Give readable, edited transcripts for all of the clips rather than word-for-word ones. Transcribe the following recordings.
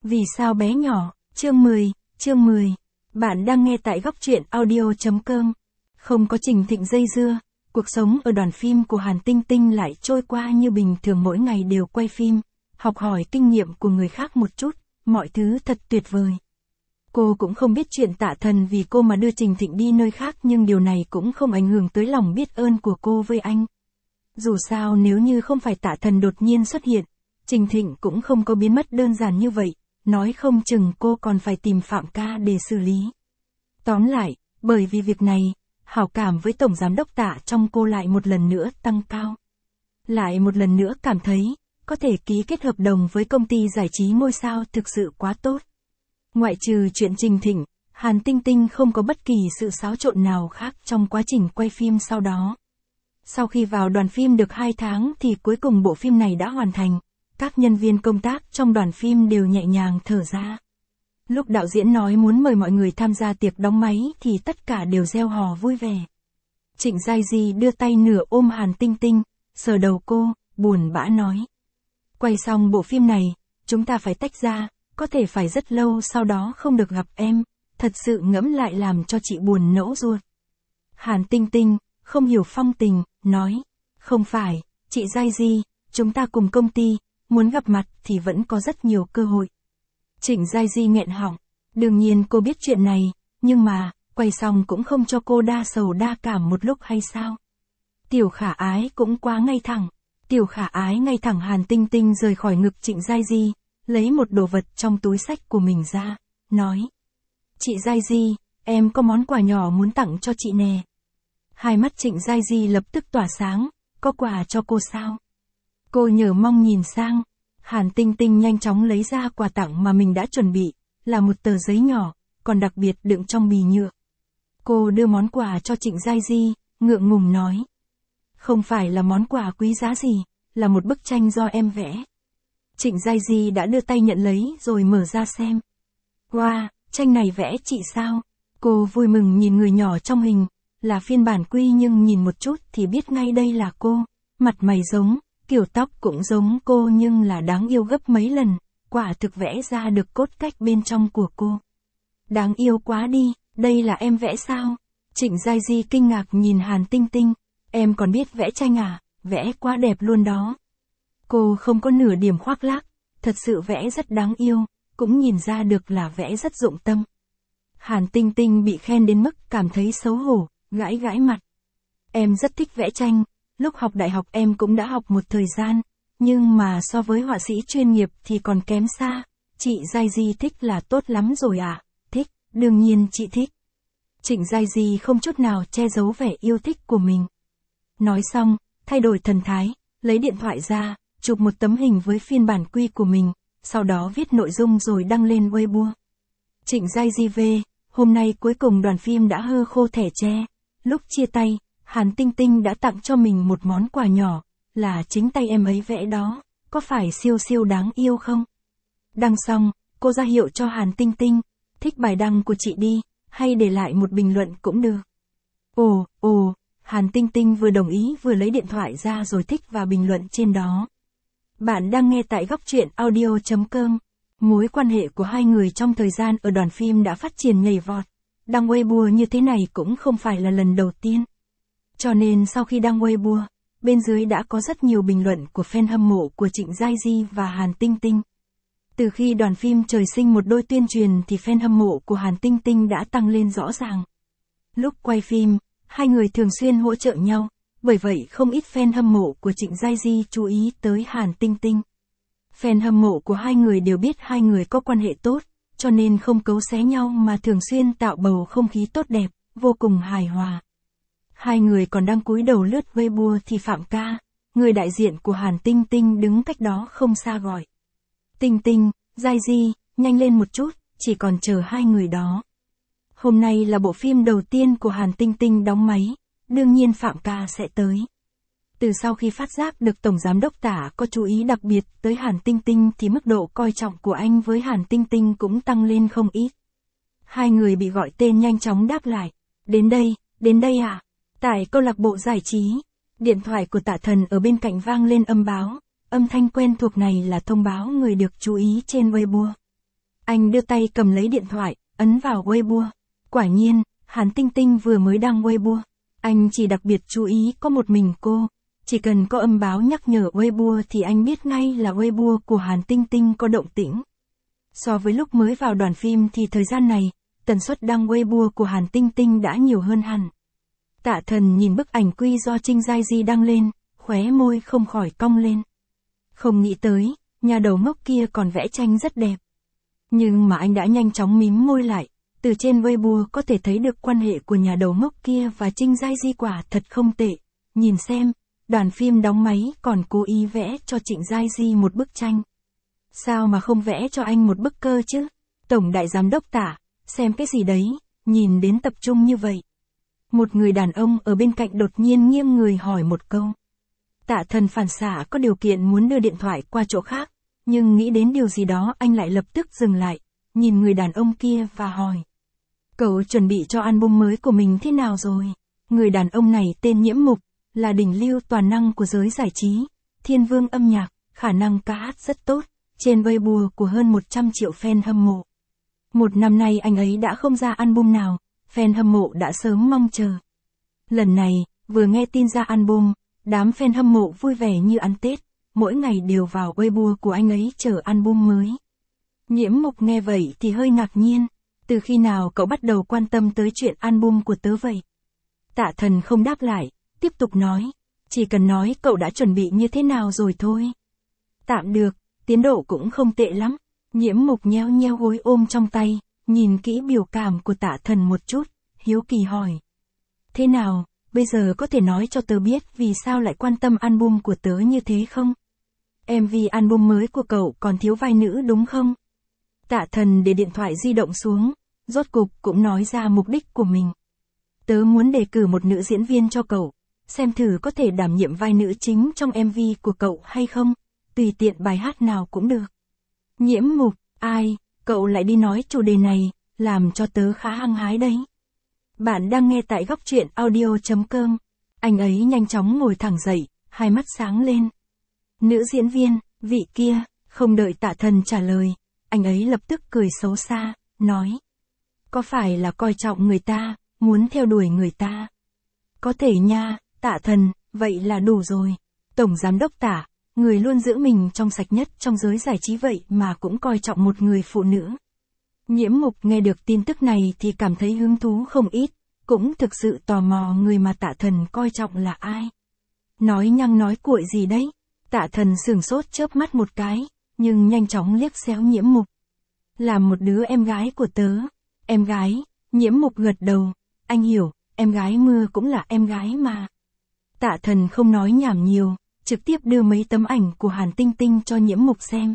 Vì sao bé nhỏ, chương 10. Bạn đang nghe tại góc truyện audio.com. Không có Trình Thịnh dây dưa, cuộc sống ở đoàn phim của Hàn Tinh Tinh lại trôi qua như bình thường, mỗi ngày đều quay phim, học hỏi kinh nghiệm của người khác một chút, mọi thứ thật tuyệt vời. Cô cũng không biết chuyện Tạ Thần vì cô mà đưa Trình Thịnh đi nơi khác, nhưng điều này cũng không ảnh hưởng tới lòng biết ơn của cô với anh. Dù sao nếu như không phải Tạ Thần đột nhiên xuất hiện, Trình Thịnh cũng không có biến mất đơn giản như vậy, nói không chừng cô còn phải tìm Phạm Ca để xử lý. Tóm lại, bởi vì việc này, hảo cảm với Tổng Giám đốc Tạ trong cô lại một lần nữa tăng cao. Lại một lần nữa cảm thấy, có thể ký kết hợp đồng với công ty giải trí ngôi sao thực sự quá tốt. Ngoại trừ chuyện Trình Thịnh, Hàn Tinh Tinh không có bất kỳ sự xáo trộn nào khác trong quá trình quay phim sau đó. Sau khi vào đoàn phim được 2 tháng thì cuối cùng bộ phim này đã hoàn thành. Các nhân viên công tác trong đoàn phim đều nhẹ nhàng thở ra. Lúc đạo diễn nói muốn mời mọi người tham gia tiệc đóng máy thì tất cả đều reo hò vui vẻ. Trịnh Giai Di đưa tay nửa ôm Hàn Tinh Tinh, sờ đầu cô, buồn bã nói. Quay xong bộ phim này, chúng ta phải tách ra, có thể phải rất lâu sau đó không được gặp em, thật sự ngẫm lại làm cho chị buồn nẫu ruột. Hàn Tinh Tinh, không hiểu phong tình, nói, không phải, chị Giai Di, chúng ta cùng công ty, muốn gặp mặt thì vẫn có rất nhiều cơ hội. Trịnh Giai Di nghẹn họng, đương nhiên cô biết chuyện này, nhưng mà, quay xong cũng không cho cô đa sầu đa cảm một lúc hay sao? Tiểu Khả Ái cũng quá ngay thẳng. Tiểu Khả Ái ngay thẳng. Hàn Tinh Tinh rời khỏi ngực Trịnh Giai Di, lấy một đồ vật trong túi xách của mình ra, nói. Chị Giai Di, em có món quà nhỏ muốn tặng cho chị nè. Hai mắt Trịnh Giai Di lập tức tỏa sáng, có quà cho cô sao? Cô nhờ mong nhìn sang, Hàn Tinh Tinh nhanh chóng lấy ra quà tặng mà mình đã chuẩn bị, là một tờ giấy nhỏ, còn đặc biệt đựng trong bì nhựa. Cô đưa món quà cho Trịnh Giai Di, ngượng ngùng nói. Không phải là món quà quý giá gì, là một bức tranh do em vẽ. Trịnh Giai Di đã đưa tay nhận lấy rồi mở ra xem. Wow, tranh này vẽ chị sao? Cô vui mừng nhìn người nhỏ trong hình, là phiên bản quy nhưng nhìn một chút thì biết ngay đây là cô, mặt mày giống. Kiểu tóc cũng giống cô nhưng là đáng yêu gấp mấy lần, quả thực vẽ ra được cốt cách bên trong của cô. Đáng yêu quá đi, đây là em vẽ sao? Trịnh Giai Di kinh ngạc nhìn Hàn Tinh Tinh, em còn biết vẽ tranh à, vẽ quá đẹp luôn đó. Cô không có nửa điểm khoác lác, thật sự vẽ rất đáng yêu, cũng nhìn ra được là vẽ rất dụng tâm. Hàn Tinh Tinh bị khen đến mức cảm thấy xấu hổ, gãi gãi mặt. Em rất thích vẽ tranh. Lúc học đại học em cũng đã học một thời gian, nhưng mà so với họa sĩ chuyên nghiệp thì còn kém xa. Chị Giai Di thích là tốt lắm rồi à? Thích, đương nhiên chị thích. Trịnh Giai Di không chút nào che giấu vẻ yêu thích của mình. Nói xong, thay đổi thần thái, lấy điện thoại ra, chụp một tấm hình với phiên bản quy của mình, sau đó viết nội dung rồi đăng lên Weibo. Trịnh Giai Di về, hôm nay cuối cùng đoàn phim đã hơ khô thẻ tre. Lúc chia tay, Hàn Tinh Tinh đã tặng cho mình một món quà nhỏ, là chính tay em ấy vẽ đó, có phải siêu siêu đáng yêu không? Đăng xong, cô ra hiệu cho Hàn Tinh Tinh, thích bài đăng của chị đi, hay để lại một bình luận cũng được. Ồ, Hàn Tinh Tinh vừa đồng ý vừa lấy điện thoại ra rồi thích và bình luận trên đó. Bạn đang nghe tại góc truyện audio.com. Mối quan hệ của hai người trong thời gian ở đoàn phim đã phát triển nhảy vọt. Đăng Weibo như thế này cũng không phải là lần đầu tiên. Cho nên sau khi đăng Weibo, bên dưới đã có rất nhiều bình luận của fan hâm mộ của Trịnh Giai Di và Hàn Tinh Tinh. Từ khi đoàn phim Trời Sinh Một Đôi tuyên truyền thì fan hâm mộ của Hàn Tinh Tinh đã tăng lên rõ ràng. Lúc quay phim, hai người thường xuyên hỗ trợ nhau, bởi vậy không ít fan hâm mộ của Trịnh Giai Di chú ý tới Hàn Tinh Tinh. Fan hâm mộ của hai người đều biết hai người có quan hệ tốt, cho nên không cấu xé nhau mà thường xuyên tạo bầu không khí tốt đẹp, vô cùng hài hòa. Hai người còn đang cúi đầu lướt Weibo thì Phạm Ca, người đại diện của Hàn Tinh Tinh đứng cách đó không xa gọi. Tinh Tinh, Giai Di, nhanh lên một chút, chỉ còn chờ hai người đó. Hôm nay là bộ phim đầu tiên của Hàn Tinh Tinh đóng máy, đương nhiên Phạm Ca sẽ tới. Từ sau khi phát giác được Tổng Giám đốc Tạ có chú ý đặc biệt tới Hàn Tinh Tinh thì mức độ coi trọng của anh với Hàn Tinh Tinh cũng tăng lên không ít. Hai người bị gọi tên nhanh chóng đáp lại. Đến đây à? Tại câu lạc bộ giải trí, điện thoại của Tạ Thần ở bên cạnh vang lên âm báo, âm thanh quen thuộc này là thông báo người được chú ý trên Weibo. Anh đưa tay cầm lấy điện thoại, ấn vào Weibo. Quả nhiên, Hàn Tinh Tinh vừa mới đăng Weibo. Anh chỉ đặc biệt chú ý có một mình cô. Chỉ cần có âm báo nhắc nhở Weibo thì anh biết ngay là Weibo của Hàn Tinh Tinh có động tĩnh. So với lúc mới vào đoàn phim thì thời gian này, tần suất đăng Weibo của Hàn Tinh Tinh đã nhiều hơn hẳn. Tạ Thần nhìn bức ảnh quy do Trinh Giai Di đăng lên, khóe môi không khỏi cong lên. Không nghĩ tới, nhà đầu ngốc kia còn vẽ tranh rất đẹp. Nhưng mà anh đã nhanh chóng mím môi lại, từ trên Weibo có thể thấy được quan hệ của nhà đầu ngốc kia và Trinh Giai Di quả thật không tệ. Nhìn xem, đoàn phim đóng máy còn cố ý vẽ cho Trịnh Giai Di một bức tranh. Sao mà không vẽ cho anh một bức cơ chứ? Tổng đại giám đốc Tạ, xem cái gì đấy, nhìn đến tập trung như vậy. Một người đàn ông ở bên cạnh đột nhiên nghiêng người hỏi một câu. Tạ Thần phản xạ có điều kiện muốn đưa điện thoại qua chỗ khác, nhưng nghĩ đến điều gì đó anh lại lập tức dừng lại, nhìn người đàn ông kia và hỏi. Cậu chuẩn bị cho album mới của mình thế nào rồi? Người đàn ông này tên Nhiễm Mục, là đỉnh lưu toàn năng của giới giải trí, thiên vương âm nhạc, khả năng ca hát rất tốt, trên Weibo của hơn 100 triệu fan hâm mộ. Một năm nay anh ấy đã không ra album nào, fan hâm mộ đã sớm mong chờ. Lần này, vừa nghe tin ra album, đám fan hâm mộ vui vẻ như ăn Tết, mỗi ngày đều vào Weibo của anh ấy chờ album mới. Nhiễm Mục nghe vậy thì hơi ngạc nhiên, từ khi nào cậu bắt đầu quan tâm tới chuyện album của tớ vậy? Tạ Thần không đáp lại, tiếp tục nói, chỉ cần nói cậu đã chuẩn bị như thế nào rồi thôi. Tạm được, tiến độ cũng không tệ lắm. Nhiễm Mục nheo nheo gối ôm trong tay, nhìn kỹ biểu cảm của Tạ Thần một chút, hiếu kỳ hỏi. Thế nào, bây giờ có thể nói cho tớ biết vì sao lại quan tâm album của tớ như thế không? MV album mới của cậu còn thiếu vai nữ đúng không? Tạ Thần để điện thoại di động xuống, rốt cục cũng nói ra mục đích của mình. Tớ muốn đề cử một nữ diễn viên cho cậu, xem thử có thể đảm nhiệm vai nữ chính trong MV của cậu hay không, tùy tiện bài hát nào cũng được. Nhiễm Mục, ai, cậu lại đi nói chủ đề này, làm cho tớ khá hăng hái đấy. Bạn đang nghe tại góc truyện audio.com. Anh ấy nhanh chóng ngồi thẳng dậy, hai mắt sáng lên. Nữ diễn viên, vị kia, không đợi Tạ Thần trả lời, anh ấy lập tức cười xấu xa, nói. Có phải là coi trọng người ta, muốn theo đuổi người ta? Có thể nha, Tạ Thần, vậy là đủ rồi. Tổng giám đốc Tạ, người luôn giữ mình trong sạch nhất trong giới giải trí vậy mà cũng coi trọng một người phụ nữ. Nhiễm Mục nghe được tin tức này thì cảm thấy hứng thú không ít, cũng thực sự tò mò người mà Tạ Thần coi trọng là ai. Nói nhăng nói cuội gì đấy? Tạ Thần sửng sốt chớp mắt một cái, nhưng nhanh chóng liếc xéo Nhiễm Mục. Là một đứa em gái của tớ. Em gái? Nhiễm Mục gật đầu. Anh hiểu, em gái Mưa cũng là em gái mà. Tạ Thần không nói nhảm nhiều, trực tiếp đưa mấy tấm ảnh của Hàn Tinh Tinh cho Nhiễm Mục xem.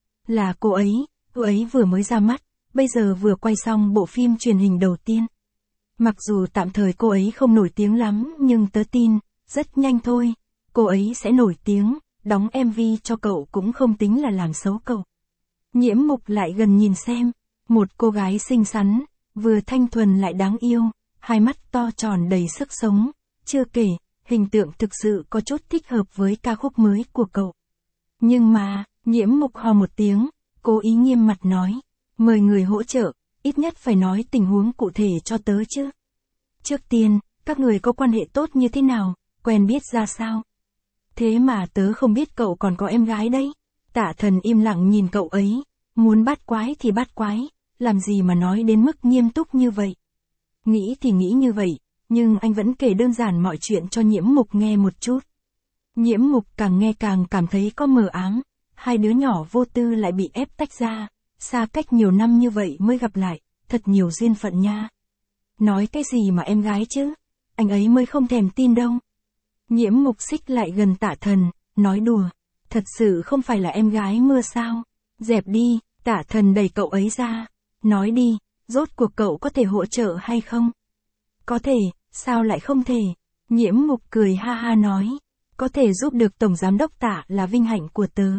Là cô ấy vừa mới ra mắt, bây giờ vừa quay xong bộ phim truyền hình đầu tiên. Mặc dù tạm thời cô ấy không nổi tiếng lắm nhưng tớ tin, rất nhanh thôi, cô ấy sẽ nổi tiếng, đóng MV cho cậu cũng không tính là làm xấu cậu. Nhiễm Mục lại gần nhìn xem, một cô gái xinh xắn, vừa thanh thuần lại đáng yêu, hai mắt to tròn đầy sức sống, chưa kể, hình tượng thực sự có chút thích hợp với ca khúc mới của cậu. Nhưng mà, Nhiễm Mục hò một tiếng, cố ý nghiêm mặt nói, mời người hỗ trợ, ít nhất phải nói tình huống cụ thể cho tớ chứ. Trước tiên, các người có quan hệ tốt như thế nào, quen biết ra sao? Thế mà tớ không biết cậu còn có em gái đấy. Tạ Thần im lặng nhìn cậu ấy, muốn bắt quái thì bắt quái, làm gì mà nói đến mức nghiêm túc như vậy. Nghĩ thì nghĩ như vậy, nhưng anh vẫn kể đơn giản mọi chuyện cho Nhiễm Mục nghe một chút. Nhiễm Mục càng nghe càng cảm thấy có mờ ám, hai đứa nhỏ vô tư lại bị ép tách ra, xa cách nhiều năm như vậy mới gặp lại, thật nhiều duyên phận nha. Nói cái gì mà em gái chứ, anh ấy mới không thèm tin đâu. Nhiễm Mục xích lại gần Tạ Thần, nói đùa, thật sự không phải là em gái Mưa sao? Dẹp đi, Tạ Thần đẩy cậu ấy ra, nói đi, rốt cuộc cậu có thể hỗ trợ hay không? Có thể, sao lại không thể? Nhiễm Mục cười ha ha nói, có thể giúp được Tổng Giám đốc Tạ là vinh hạnh của tớ.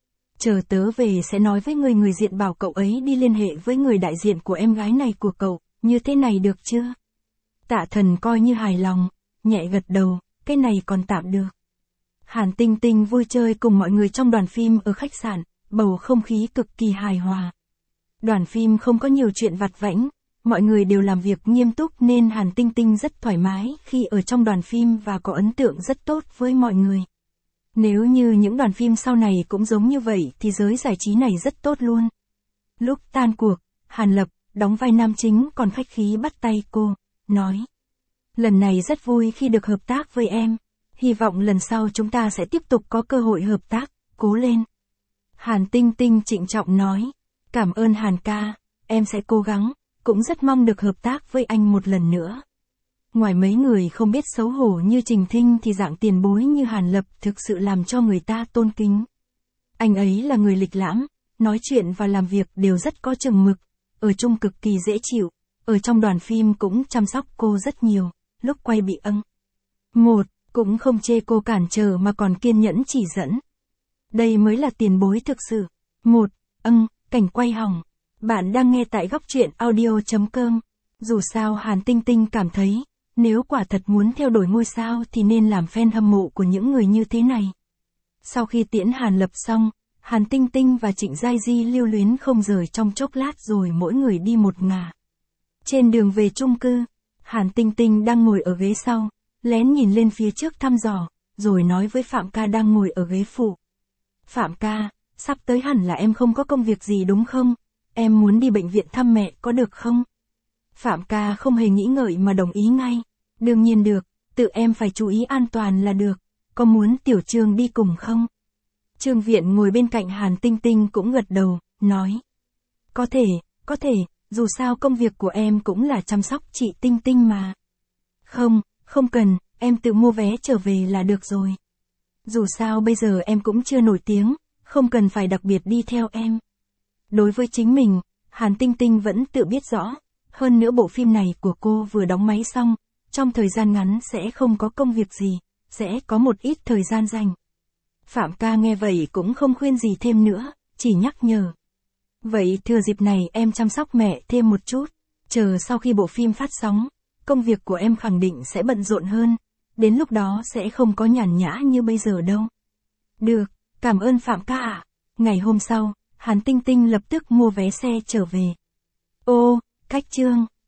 Chờ tớ về sẽ nói với người diện bảo cậu ấy đi liên hệ với người đại diện của em gái này của cậu, như thế này được chưa? Tạ Thần coi như hài lòng, nhẹ gật đầu, cái này còn tạm được. Hàn Tinh Tinh vui chơi cùng mọi người trong đoàn phim ở khách sạn, bầu không khí cực kỳ hài hòa. Đoàn phim không có nhiều chuyện vặt vãnh, mọi người đều làm việc nghiêm túc nên Hàn Tinh Tinh rất thoải mái khi ở trong đoàn phim và có ấn tượng rất tốt với mọi người. Nếu như những đoàn phim sau này cũng giống như vậy thì giới giải trí này rất tốt luôn. Lúc tan cuộc, Hàn Lập, đóng vai nam chính còn khách khí bắt tay cô, nói. Lần này rất vui khi được hợp tác với em. Hy vọng lần sau chúng ta sẽ tiếp tục có cơ hội hợp tác, cố lên. Hàn Tinh Tinh trịnh trọng nói. Cảm ơn Hàn ca, em sẽ cố gắng, cũng rất mong được hợp tác với anh một lần nữa. Ngoài mấy người không biết xấu hổ như Trình Thinh thì dạng tiền bối như Hàn Lập thực sự làm cho người ta tôn kính. Anh ấy là người lịch lãm, nói chuyện và làm việc đều rất có chừng mực, ở chung cực kỳ dễ chịu, ở trong đoàn phim cũng chăm sóc cô rất nhiều, lúc quay bị cũng không chê cô cản trở mà còn kiên nhẫn chỉ dẫn. Đây mới là tiền bối thực sự. Cảnh quay hỏng. Bạn đang nghe tại góc truyện audio.com. Dù sao Hàn Tinh Tinh cảm thấy, nếu quả thật muốn theo đuổi ngôi sao thì nên làm fan hâm mộ của những người như thế này. Sau khi tiễn Hàn Lập xong, Hàn Tinh Tinh và Trịnh Giai Di lưu luyến không rời trong chốc lát rồi mỗi người đi một ngả. Trên đường về chung cư, Hàn Tinh Tinh đang ngồi ở ghế sau, lén nhìn lên phía trước thăm dò, rồi nói với Phạm ca đang ngồi ở ghế phụ. Phạm ca, sắp tới hẳn là em không có công việc gì đúng không? Em muốn đi bệnh viện thăm mẹ có được không? Phạm ca không hề nghĩ ngợi mà đồng ý ngay. Đương nhiên được, tự em phải chú ý an toàn là được. Có muốn Tiểu Trương đi cùng không? Trương Viện ngồi bên cạnh Hàn Tinh Tinh cũng gật đầu, nói. Có thể, dù sao công việc của em cũng là chăm sóc chị Tinh Tinh mà. Không cần, em tự mua vé trở về là được rồi. Dù sao bây giờ em cũng chưa nổi tiếng, không cần phải đặc biệt đi theo em. Đối với chính mình, Hàn Tinh Tinh vẫn tự biết rõ, hơn nữa bộ phim này của cô vừa đóng máy xong, trong thời gian ngắn sẽ không có công việc gì, sẽ có một ít thời gian dành. Phạm ca nghe vậy cũng không khuyên gì thêm nữa, chỉ nhắc nhở. Vậy thừa dịp này em chăm sóc mẹ thêm một chút, chờ sau khi bộ phim phát sóng, công việc của em khẳng định sẽ bận rộn hơn, đến lúc đó sẽ không có nhàn nhã như bây giờ đâu. Được, cảm ơn Phạm ca ạ. Ngày hôm sau, Hàn Tinh Tinh lập tức mua vé xe trở về. Cách Trương,